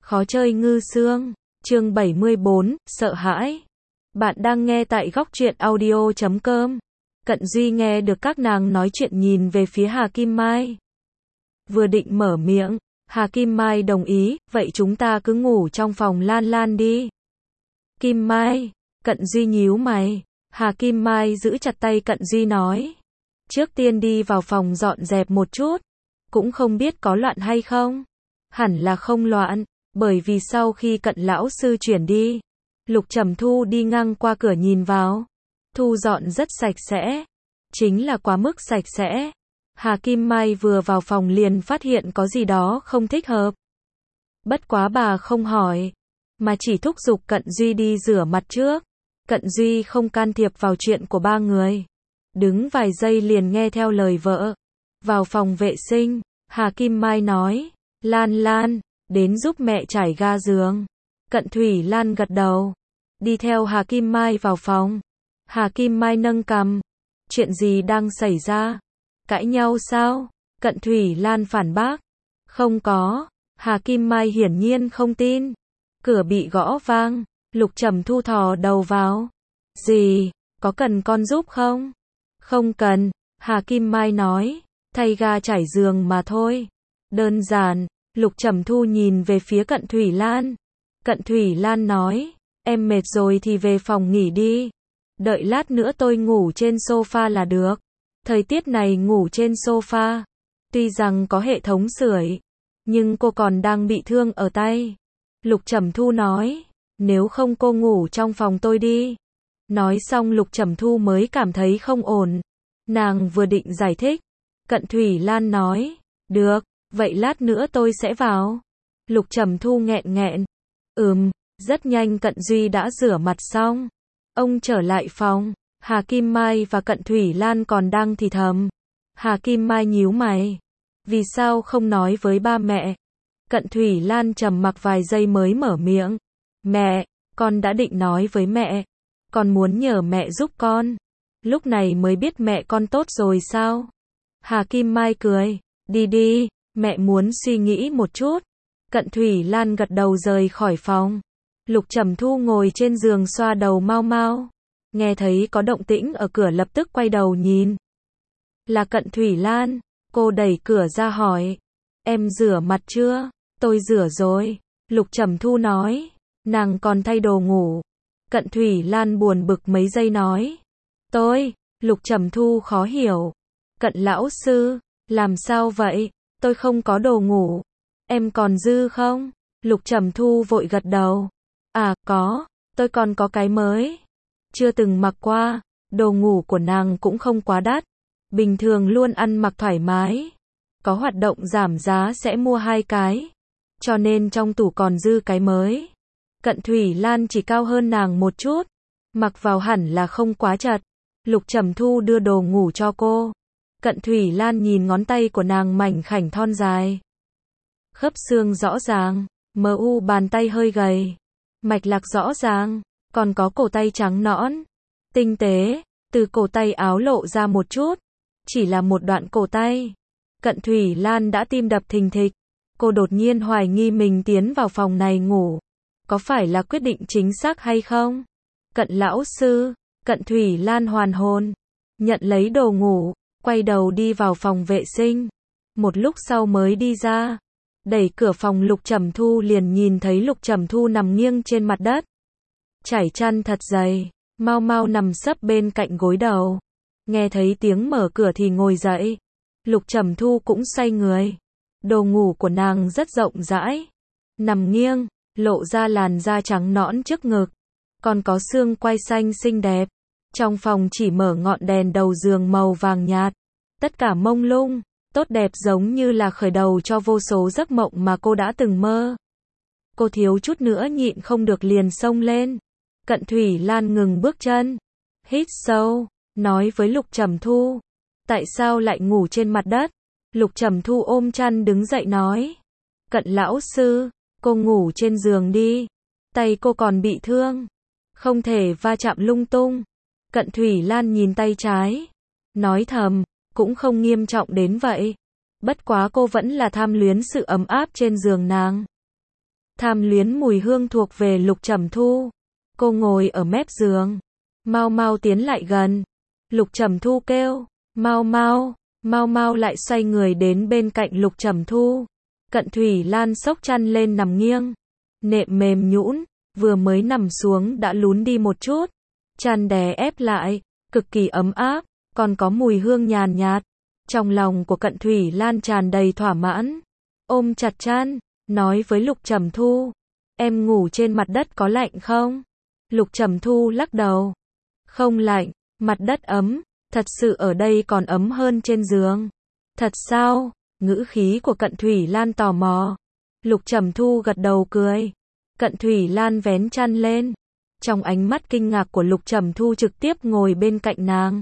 Khó chơi ngư xương. Chương 74, sợ hãi. Bạn đang nghe tại góc truyện audio.com. Cận Duy nghe được các nàng nói chuyện nhìn về phía Hà Kim Mai. Vừa định mở miệng, Hà Kim Mai đồng ý, vậy chúng ta cứ ngủ trong phòng Lan Lan đi. Kim Mai, Cận Duy nhíu mày. Hà Kim Mai giữ chặt tay Cận Duy nói. Trước tiên đi vào phòng dọn dẹp một chút. Cũng không biết có loạn hay không. Hẳn là không loạn, bởi vì sau khi Cận lão sư chuyển đi, Lục Trầm Thu đi ngang qua cửa nhìn vào. Thu dọn rất sạch sẽ. Chính là quá mức sạch sẽ. Hà Kim Mai vừa vào phòng liền phát hiện có gì đó không thích hợp. Bất quá bà không hỏi, mà chỉ thúc giục Cận Duy đi rửa mặt trước. Cận Duy không can thiệp vào chuyện của ba người. Đứng vài giây liền nghe theo lời vợ. Vào phòng vệ sinh, Hà Kim Mai nói, Lan Lan, đến giúp mẹ trải ga giường. Cận Thủy Lan gật đầu, đi theo Hà Kim Mai vào phòng. Hà Kim Mai nâng cằm, chuyện gì đang xảy ra? Cãi nhau sao? Cận Thủy Lan phản bác, không có. Hà Kim Mai hiển nhiên không tin. Cửa bị gõ vang, Lục Trầm Thu thò đầu vào. Gì? Có cần con giúp không? Không cần, Hà Kim Mai nói, thay ga trải giường mà thôi. Đơn giản. Lục Trầm Thu nhìn về phía Cận Thủy Lan. Cận Thủy Lan nói, em mệt rồi thì về phòng nghỉ đi. Đợi lát nữa tôi ngủ trên sofa là được. Thời tiết này ngủ trên sofa, tuy rằng có hệ thống sưởi, nhưng cô còn đang bị thương ở tay. Lục Trầm Thu nói, nếu không cô ngủ trong phòng tôi đi. Nói xong Lục Trầm Thu mới cảm thấy không ổn. Nàng vừa định giải thích, Cận Thủy Lan nói, được, vậy lát nữa tôi sẽ vào. Lục Trầm Thu nghẹn nghẹn. Rất nhanh Cận Duy đã rửa mặt xong. Ông trở lại phòng. Hà Kim Mai và Cận Thủy Lan còn đang thì thầm. Hà Kim Mai nhíu mày. Vì sao không nói với ba mẹ? Cận Thủy Lan trầm mặc vài giây mới mở miệng. Mẹ, con đã định nói với mẹ. Con muốn nhờ mẹ giúp con. Lúc này mới biết mẹ con tốt rồi sao? Hà Kim Mai cười. Đi đi, mẹ muốn suy nghĩ một chút. Cận Thủy Lan gật đầu rời khỏi phòng. Lục Trầm Thu ngồi trên giường xoa đầu mau mau. Nghe thấy có động tĩnh ở cửa lập tức quay đầu nhìn. Là Cận Thủy Lan. Cô đẩy cửa ra hỏi. Em rửa mặt chưa? Tôi rửa rồi. Lục Trầm Thu nói. Nàng còn thay đồ ngủ. Cận Thủy Lan buồn bực mấy giây nói. Lục Trầm Thu khó hiểu. Cận lão sư, làm sao vậy? Tôi không có đồ ngủ. Em còn dư không? Lục Trầm Thu vội gật đầu. À, có. Tôi còn có cái mới. Chưa từng mặc qua. Đồ ngủ của nàng cũng không quá đắt. Bình thường luôn ăn mặc thoải mái. Có hoạt động giảm giá sẽ mua 2 cái. Cho nên trong tủ còn dư cái mới. Cận Thủy Lan chỉ cao hơn nàng một chút. Mặc vào hẳn là không quá chật. Lục Trầm Thu đưa đồ ngủ cho cô. Cận Thủy Lan nhìn ngón tay của nàng mảnh khảnh thon dài. Khớp xương rõ ràng, bàn tay hơi gầy. Mạch lạc rõ ràng, còn có cổ tay trắng nõn. Tinh tế, từ cổ tay áo lộ ra một chút. Chỉ là một đoạn cổ tay. Cận Thủy Lan đã tim đập thình thịch. Cô đột nhiên hoài nghi mình tiến vào phòng này ngủ. Có phải là quyết định chính xác hay không? Cận lão sư, Cận Thủy Lan hoàn hồn. Nhận lấy đồ ngủ. Quay đầu đi vào phòng vệ sinh. Một lúc sau mới đi ra. Đẩy cửa phòng Lục Trầm Thu liền nhìn thấy Lục Trầm Thu nằm nghiêng trên mặt đất. Trải chăn thật dày. Mau mau nằm sấp bên cạnh gối đầu. Nghe thấy tiếng mở cửa thì ngồi dậy. Lục Trầm Thu cũng xoay người. Đồ ngủ của nàng rất rộng rãi. Nằm nghiêng, lộ ra làn da trắng nõn trước ngực. Còn có xương quai xanh xinh đẹp. Trong phòng chỉ mở ngọn đèn đầu giường màu vàng nhạt. Tất cả mông lung, tốt đẹp giống như là khởi đầu cho vô số giấc mộng mà cô đã từng mơ. Cô thiếu chút nữa nhịn không được liền xông lên. Cận Thủy Lan ngừng bước chân. Hít sâu, nói với Lục Trầm Thu. Tại sao lại ngủ trên mặt đất? Lục Trầm Thu ôm chăn đứng dậy nói. Cận lão sư, cô ngủ trên giường đi. Tay cô còn bị thương. Không thể va chạm lung tung. Cận Thủy Lan nhìn tay trái. Nói thầm, cũng không nghiêm trọng đến vậy. Bất quá cô vẫn là tham luyến sự ấm áp trên giường nàng. Tham luyến mùi hương thuộc về Lục Trầm Thu. Cô ngồi ở mép giường. Mau mau tiến lại gần. Lục Trầm Thu kêu. Mau mau. Mau mau lại xoay người đến bên cạnh Lục Trầm Thu. Cận Thủy Lan xốc chăn lên nằm nghiêng. Nệm mềm nhũn, vừa mới nằm xuống đã lún đi một chút. Chăn đè ép lại, cực kỳ ấm áp, còn có mùi hương nhàn nhạt. Trong lòng của Cận Thủy Lan tràn đầy thỏa mãn. Ôm chặt chăn, nói với Lục Trầm Thu. Em ngủ trên mặt đất có lạnh không? Lục Trầm Thu lắc đầu. Không lạnh, mặt đất ấm, thật sự ở đây còn ấm hơn trên giường. Thật sao? Ngữ khí của Cận Thủy Lan tò mò. Lục Trầm Thu gật đầu cười. Cận Thủy Lan vén chăn lên. Trong ánh mắt kinh ngạc của Lục Trầm Thu trực tiếp ngồi bên cạnh nàng.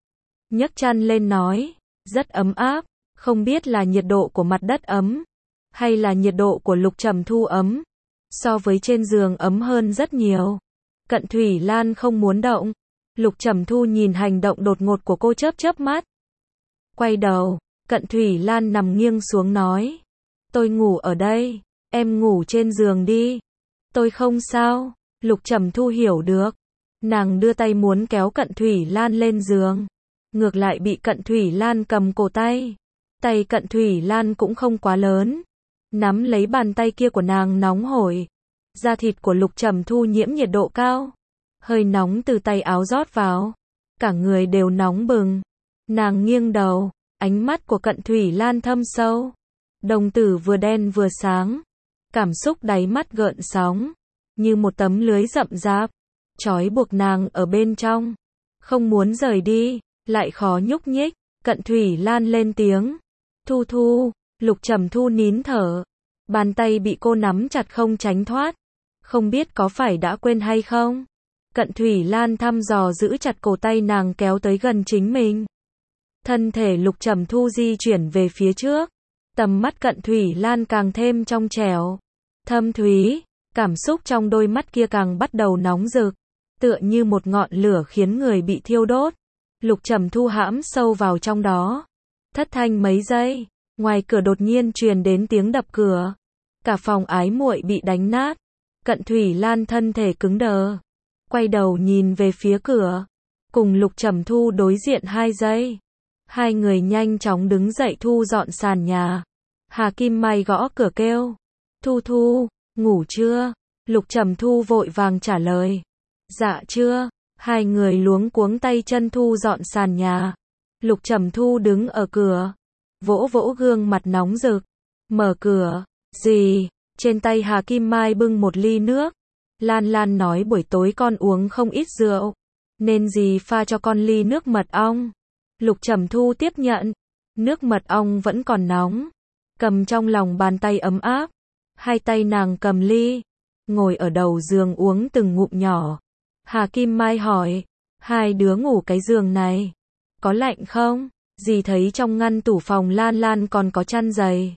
Nhấc chăn lên nói. Rất ấm áp, không biết là nhiệt độ của mặt đất ấm, hay là nhiệt độ của Lục Trầm Thu ấm. So với trên giường ấm hơn rất nhiều. Cận Thủy Lan không muốn động. Lục Trầm Thu nhìn hành động đột ngột của cô chớp chớp mắt. Quay đầu, Cận Thủy Lan nằm nghiêng xuống nói. Tôi ngủ ở đây, em ngủ trên giường đi. Tôi không sao. Lục Trầm Thu hiểu được. Nàng đưa tay muốn kéo Cận Thủy Lan lên giường. Ngược lại bị Cận Thủy Lan cầm cổ tay. Tay Cận Thủy Lan cũng không quá lớn. Nắm lấy bàn tay kia của nàng nóng hổi. Da thịt của Lục Trầm Thu nhiễm nhiệt độ cao. Hơi nóng từ tay áo rót vào. Cả người đều nóng bừng. Nàng nghiêng đầu. Ánh mắt của Cận Thủy Lan thâm sâu. Đồng tử vừa đen vừa sáng. Cảm xúc đáy mắt gợn sóng. Như một tấm lưới rậm rạp. Trói buộc nàng ở bên trong. Không muốn rời đi. Lại khó nhúc nhích. Cận Thủy Lan lên tiếng. Thu Thu. Lục Trầm Thu nín thở. Bàn tay bị cô nắm chặt không tránh thoát. Không biết có phải đã quên hay không? Cận Thủy Lan thăm dò giữ chặt cổ tay nàng kéo tới gần chính mình. Thân thể Lục Trầm Thu di chuyển về phía trước. Tầm mắt Cận Thủy Lan càng thêm trong trẻo. Thâm thúy. Cảm xúc trong đôi mắt kia càng bắt đầu nóng rực. Tựa như một ngọn lửa khiến người bị thiêu đốt. Lục Trầm Thu hãm sâu vào trong đó. Thất thanh mấy giây. Ngoài cửa đột nhiên truyền đến tiếng đập cửa. Cả phòng ái muội bị đánh nát. Cận Thủy Lan thân thể cứng đờ. Quay đầu nhìn về phía cửa. Cùng Lục Trầm Thu đối diện 2 giây. Hai người nhanh chóng đứng dậy thu dọn sàn nhà. Hà Kim Mai gõ cửa kêu. Thu Thu, ngủ chưa? Lục Trầm Thu vội vàng trả lời. Dạ chưa. Hai người luống cuống tay chân thu dọn sàn nhà. Lục Trầm Thu đứng ở cửa. Vỗ vỗ gương mặt nóng rực. Mở cửa. Gì? Trên tay Hà Kim Mai bưng một ly nước. Lan Lan nói buổi tối con uống không ít rượu. Nên dì pha cho con ly nước mật ong. Lục Trầm Thu tiếp nhận. Nước mật ong vẫn còn nóng. Cầm trong lòng bàn tay ấm áp. Hai tay nàng cầm ly. Ngồi ở đầu giường uống từng ngụm nhỏ. Hà Kim Mai hỏi. Hai đứa ngủ cái giường này. Có lạnh không? Dì thấy trong ngăn tủ phòng Lan Lan còn có chăn dày.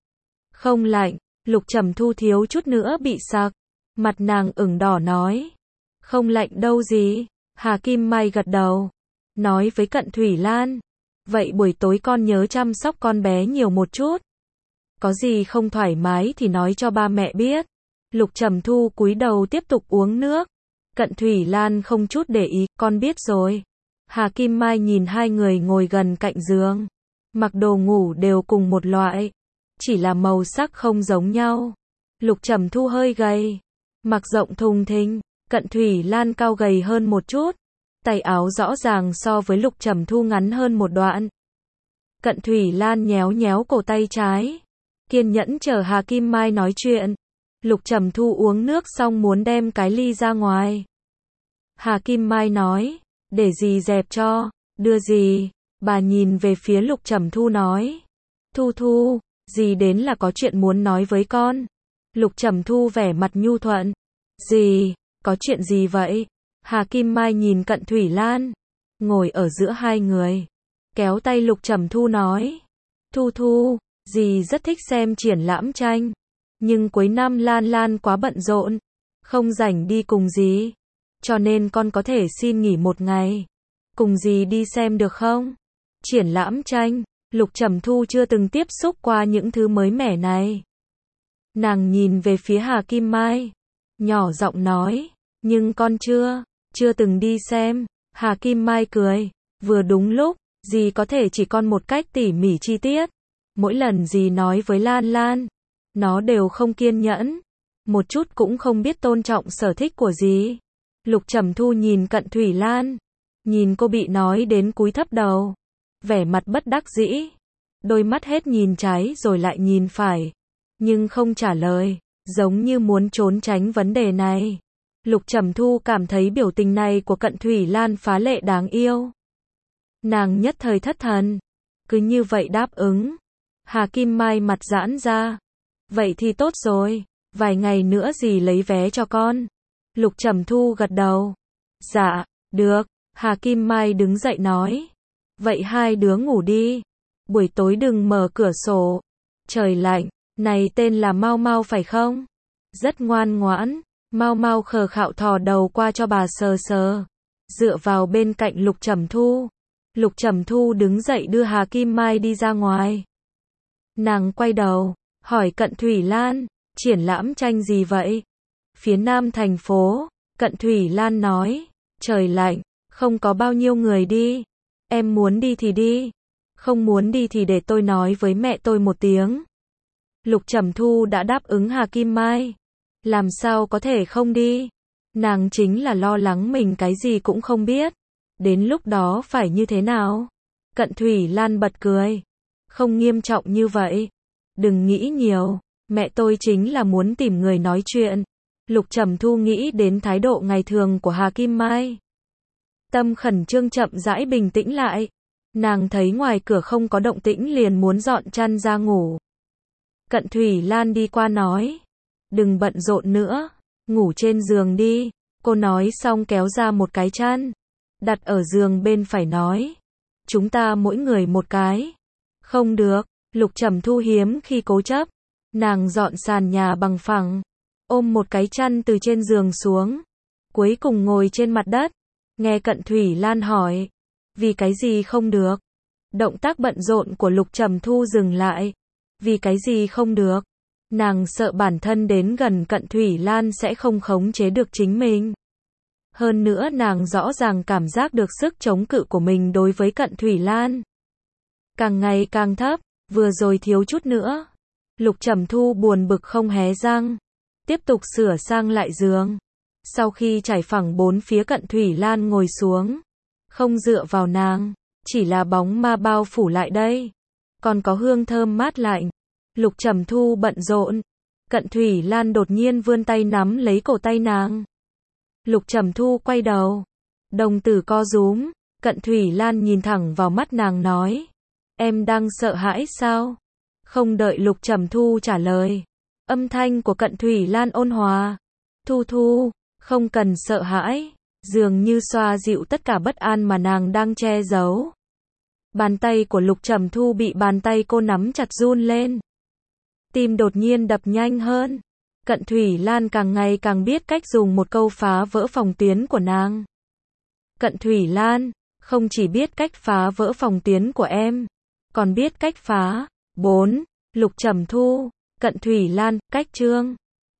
Không lạnh. Lục Trầm Thu thiếu chút nữa bị sặc. Mặt nàng ửng đỏ nói. Không lạnh đâu dì. Hà Kim Mai gật đầu. Nói với Cận Thủy Lan. Vậy buổi tối con nhớ chăm sóc con bé nhiều một chút. Có gì không thoải mái thì nói cho ba mẹ biết. Lục Trầm Thu cúi đầu tiếp tục uống nước. Cận Thủy Lan không chút để ý. Con biết rồi. Hà Kim Mai nhìn hai người ngồi gần cạnh giường. Mặc đồ ngủ đều cùng một loại. Chỉ là màu sắc không giống nhau. Lục Trầm Thu hơi gầy. Mặc rộng thùng thình. Cận Thủy Lan cao gầy hơn một chút. Tay áo rõ ràng so với Lục Trầm Thu ngắn hơn một đoạn. Cận Thủy Lan nhéo nhéo cổ tay trái. Kiên nhẫn chờ Hà Kim Mai nói chuyện. Lục Trầm Thu uống nước xong muốn đem cái ly ra ngoài. Hà Kim Mai nói. Để dì dẹp cho. Đưa dì. Bà nhìn về phía Lục Trầm Thu nói. Thu Thu, dì đến là có chuyện muốn nói với con. Lục Trầm Thu vẻ mặt nhu thuận. Dì, có chuyện gì vậy? Hà Kim Mai nhìn Cận Thủy Lan. Ngồi ở giữa hai người. Kéo tay Lục Trầm Thu nói. Thu Thu, dì rất thích xem triển lãm tranh. Nhưng cuối năm Lan Lan quá bận rộn. Không rảnh đi cùng dì. Cho nên con có thể xin nghỉ một ngày. Cùng dì đi xem được không? Triển lãm tranh. Lục Trầm Thu chưa từng tiếp xúc qua những thứ mới mẻ này. Nàng nhìn về phía Hà Kim Mai, nhỏ giọng nói, nhưng con chưa từng đi xem. Hà Kim Mai cười, vừa đúng lúc, dì có thể chỉ con một cách tỉ mỉ chi tiết. Mỗi lần dì nói với Lan Lan, nó đều không kiên nhẫn, một chút cũng không biết tôn trọng sở thích của dì. Lục Trầm Thu nhìn Cận Thủy Lan, nhìn cô bị nói đến cúi thấp đầu, vẻ mặt bất đắc dĩ, đôi mắt hết nhìn trái rồi lại nhìn phải, nhưng không trả lời, giống như muốn trốn tránh vấn đề này. Lục Trầm Thu cảm thấy biểu tình này của Cận Thủy Lan phá lệ đáng yêu. Nàng nhất thời thất thần, cứ như vậy đáp ứng. Hà Kim Mai mặt giãn ra, vậy thì tốt rồi, vài ngày nữa dì lấy vé cho con. Lục Trầm Thu gật đầu, dạ, được. Hà Kim Mai đứng dậy nói, vậy hai đứa ngủ đi, buổi tối đừng mở cửa sổ, trời lạnh. Này tên là Mau Mau phải không? Rất ngoan ngoãn. Mau Mau khờ khạo thò đầu qua cho bà sờ sờ, dựa vào bên cạnh Lục Trầm Thu. Lục Trầm Thu đứng dậy đưa Hà Kim Mai đi ra ngoài. Nàng quay đầu, hỏi Cận Thủy Lan, triển lãm tranh gì vậy? Phía nam thành phố. Cận Thủy Lan nói, trời lạnh, không có bao nhiêu người đi. Em muốn đi thì đi, không muốn đi thì để tôi nói với mẹ tôi một tiếng. Lục Trầm Thu đã đáp ứng Hà Kim Mai, làm sao có thể không đi. Nàng chính là lo lắng mình cái gì cũng không biết, đến lúc đó phải như thế nào. Cận Thủy Lan bật cười, không nghiêm trọng như vậy, đừng nghĩ nhiều, mẹ tôi chính là muốn tìm người nói chuyện. Lục Trầm Thu nghĩ đến thái độ ngày thường của Hà Kim Mai, tâm khẩn trương chậm rãi bình tĩnh lại. Nàng thấy ngoài cửa không có động tĩnh liền muốn dọn chăn ra ngủ. Cận Thủy Lan đi qua nói, đừng bận rộn nữa, ngủ trên giường đi. Cô nói xong kéo ra một cái chăn, đặt ở giường bên phải nói, chúng ta mỗi người một cái. Không được. Lục Trầm Thu hiếm khi cố chấp. Nàng dọn sàn nhà bằng phẳng, ôm một cái chăn từ trên giường xuống, cuối cùng ngồi trên mặt đất. Nghe Cận Thủy Lan hỏi, vì cái gì không được? Động tác bận rộn của Lục Trầm Thu dừng lại. Vì cái gì không được? Nàng sợ bản thân đến gần Cận Thủy Lan sẽ không khống chế được chính mình. Hơn nữa nàng rõ ràng cảm giác được sức chống cự của mình đối với Cận Thủy Lan càng ngày càng thấp, vừa rồi thiếu chút nữa. Lục Trầm Thu buồn bực không hé răng, tiếp tục sửa sang lại giường. Sau khi trải phẳng bốn phía, Cận Thủy Lan ngồi xuống, không dựa vào nàng, chỉ là bóng ma bao phủ lại đây, còn có hương thơm mát lạnh. Lục Trầm Thu bận rộn, Cận Thủy Lan đột nhiên vươn tay nắm lấy cổ tay nàng. Lục Trầm Thu quay đầu, đồng tử co rúm. Cận Thủy Lan nhìn thẳng vào mắt nàng nói, em đang sợ hãi sao? Không đợi Lục Trầm Thu trả lời, âm thanh của Cận Thủy Lan ôn hòa, Thu Thu, không cần sợ hãi, dường như xoa dịu tất cả bất an mà nàng đang che giấu. Bàn tay của Lục Trầm Thu bị bàn tay cô nắm chặt run lên, tim đột nhiên đập nhanh hơn. Cận Thủy Lan càng ngày càng biết cách dùng một câu phá vỡ phòng tuyến của nàng. Cận Thủy Lan, không chỉ biết cách phá vỡ phòng tuyến của em, còn biết cách phá. 4. Lục Trầm Thu, Cận Thủy Lan, cách chương